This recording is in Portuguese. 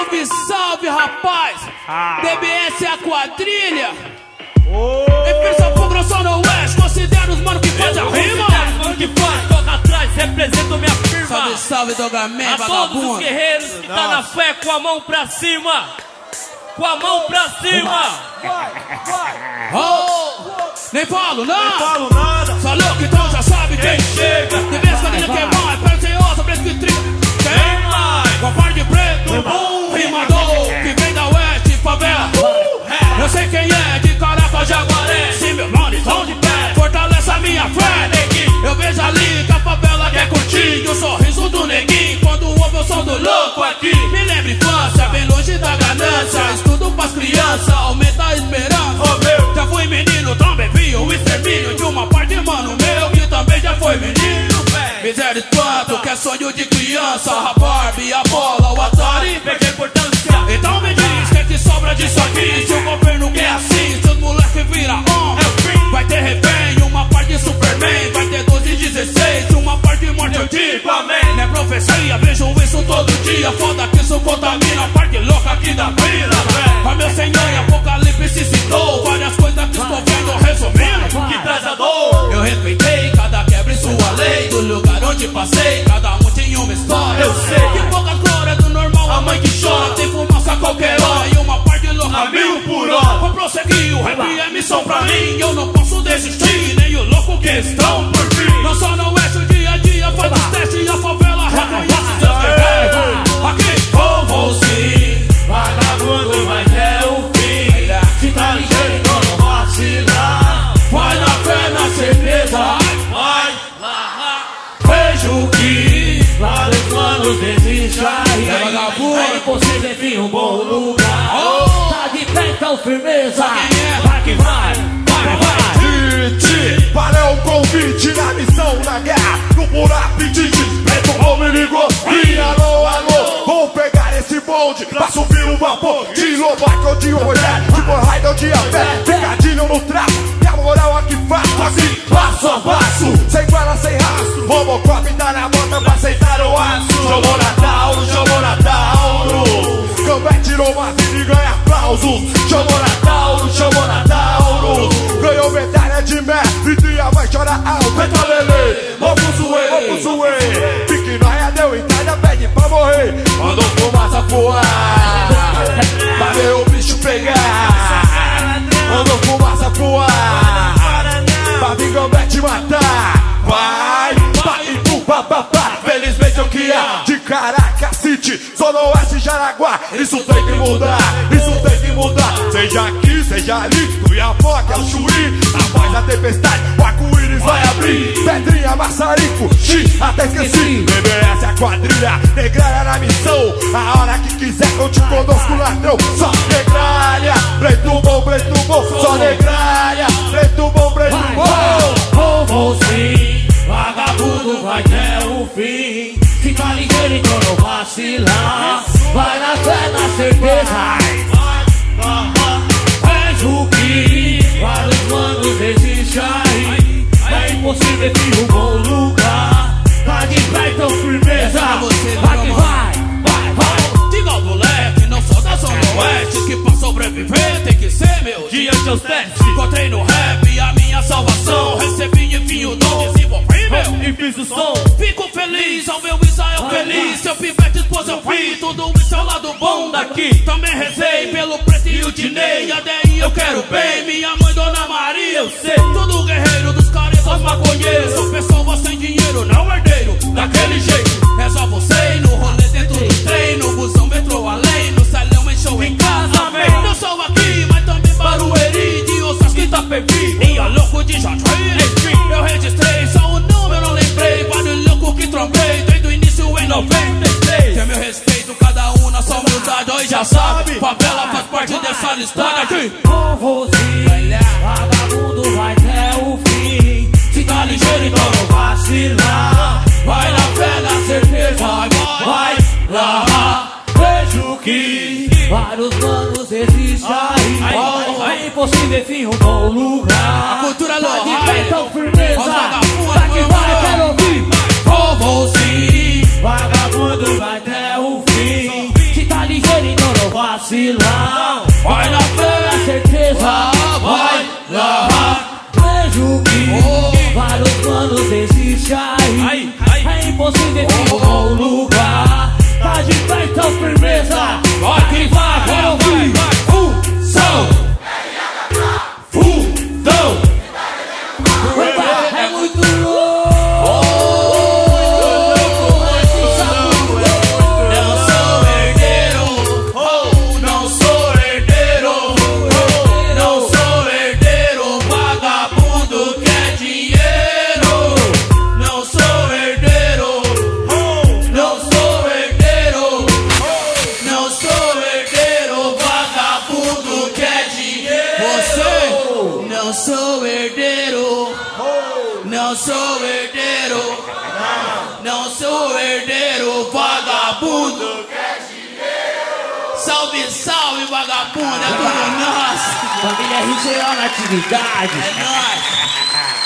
Salve, salve, rapaz! DBS é a quadrilha. E pensa pro grosso no oeste, considera os mano que faz a rima. Mano que faz, toca atrás, represento minha firma. Salve, salve, Dogaman, vagabundo. A todos os guerreiros que tá na fé, com a mão pra cima. Com a mão pra cima. Nem falo nada. Nem falo nada. Só louco, então já sabe quem chega. DBS quadrilha que é mais, perde sem ossa, preto que trigo. Quem mais? Com a par de preto, rimador que vem da oeste, favela. Eu sei quem é, de Caraca, Jaguaré. Se meu nome estão de pé, fortalece a minha fé, neguinho. Eu vejo ali que a favela quer curtir o sorriso do neguinho quando ouve o som do louco aqui. Me lembra infância, bem longe da ganância. Estudo pras crianças, aumenta a esperança. Já fui menino, também vi o extermínio de uma parte, mano meu, que também já foi menino. Miséria e tanto, que é sonho de criança. A Barbie, a bola, o Atari, perde a importância. Então me diz, que é que sobra disso aqui? Se o governo quer assim, se os moleques viram homem, vai ter refém, uma parte de Superman. Vai ter 12 e 16, uma parte de morte, eu digo amém. Não é profecia, vejo isso todo dia. Foda que isso contamina a parte louca aqui da vila. Mas meu senhor, Apocalipse citou várias coisas que estou vendo, resumindo, que traz a dor. Eu respeitei cada quebra em sua lei. Do lugar onde passei, cada um tinha uma história. Eu sei que pouca glória do normal, a mãe que chora. Tem fumaça a qualquer hora e uma parte louca a 1000 por hora. Vou prosseguir, o rap é missão pra mim. Eu não posso desistir, nem o louco que estão por vir. Não só não é o dia a dia, faz os testes e a favela reconhece seus guerreiros. Aqui vou sim, vagabundo vai ter o fim. Se tá ligeiro, então não vacilar. Vai na fé, na certeza. Vejo que vários planos desistem aí. É impossível vir um bom lugar. Tá de pé, então firmeza. Vai que vai, vai, vai. Valeu o convite na missão na guerra. No buraco de despeito, ou me ligou. E alô, alô, vou pegar esse bonde pra subir o vapor. De Lobac ou de Olhar, de Borraida ou de Apé. Pegadinho no trapo, e a moral aqui faço assim, passo a passo. Sem guarda, sem rastro, Robocop tá na bota pra aceitar o aço. Jogou na Tauro, jogou na Tauro. Gambé tirou uma vida e ganha aplausos. Jogou na Tauro, jogou na Tauro. Ganhou medalha de mestre e a mãe chora alto. Entra Lelê, vamos zoer. Pique noia deu entrada, pede pra morrer. Mandou fumaça voar, pra ver o bicho pegar. Mandou fumaça voar, pra vir Gambé te matar. Vai, pá. Felizmente eu que é de Caraca City, Zona Oeste, Jaraguá. Isso tem que mudar, isso tem que mudar. Seja aqui, seja ali, no Iapoca é o Chuí. Após a tempestade, o arco-íris vai abrir. Pedrinha, maçarico, até esqueci. BBS é a quadrilha, negralha na missão. A hora que quiser, conte conosco, ladrão. Só negralha, preto bom, só negralha, preto bom. Vou sim, vagabundo vai ter o fim. Fica ligeiro, então não vacilar. Vai na fé, na certeza. Vejo que vários manos existem aí. É impossível vir um bom lugar. Tá de pé, então firmeza. Vai que vai. Diga ao moleque, não sou da Zona Oeste, que pra sobreviver tem que ser meu diante aos testes. Encontrei no rap a minha salvação. Recebi enfim o dom, desenvolvi meu e fiz o som. Fico feliz ao meu Israel feliz. Seu pivete esposa eu vi, tudo isso é o lado bom daqui. Também rezei pelo Preto e o Dinei. A DI eu quero bem, minha mãe Dona Maria eu sei. Tudo guerreiro dos caretas maconheiros. Sou pessoa sem dinheiro, não herdeiro. Daquele jeito, é só você no rolê dentro do trem. No busão metrô além, no salão encheu em casa. Amém. Não sou aqui, mas também Barueri, de Ossas que Itapevi e a louco de Jatri. Enfim, eu registrei só o número, não lembrei. Vários loucos que trombei desde o início em 93. Tem meu respeito, cada um na sua humildade. Hoje já sabe, favela faz parte dessa listagem aqui. Vou sim, vagabundo vai ter o fim. Se tá ligeiro, então não vacilar. Vai na fé, na certeza. Vai lá. Vejo que vários manos existem aí. É impossível vir um bom lugar. A cultura é louca, de pé, então firmeza. Vai que vai, quero ouvir. Vou sim, vagabundo vai ter o fim. Se tá ligeiro, então herdeiro. Não sou herdeiro, vagabundo. Salve, salve, vagabundo, é tudo nosso. Família RCO na atividade. É nóis.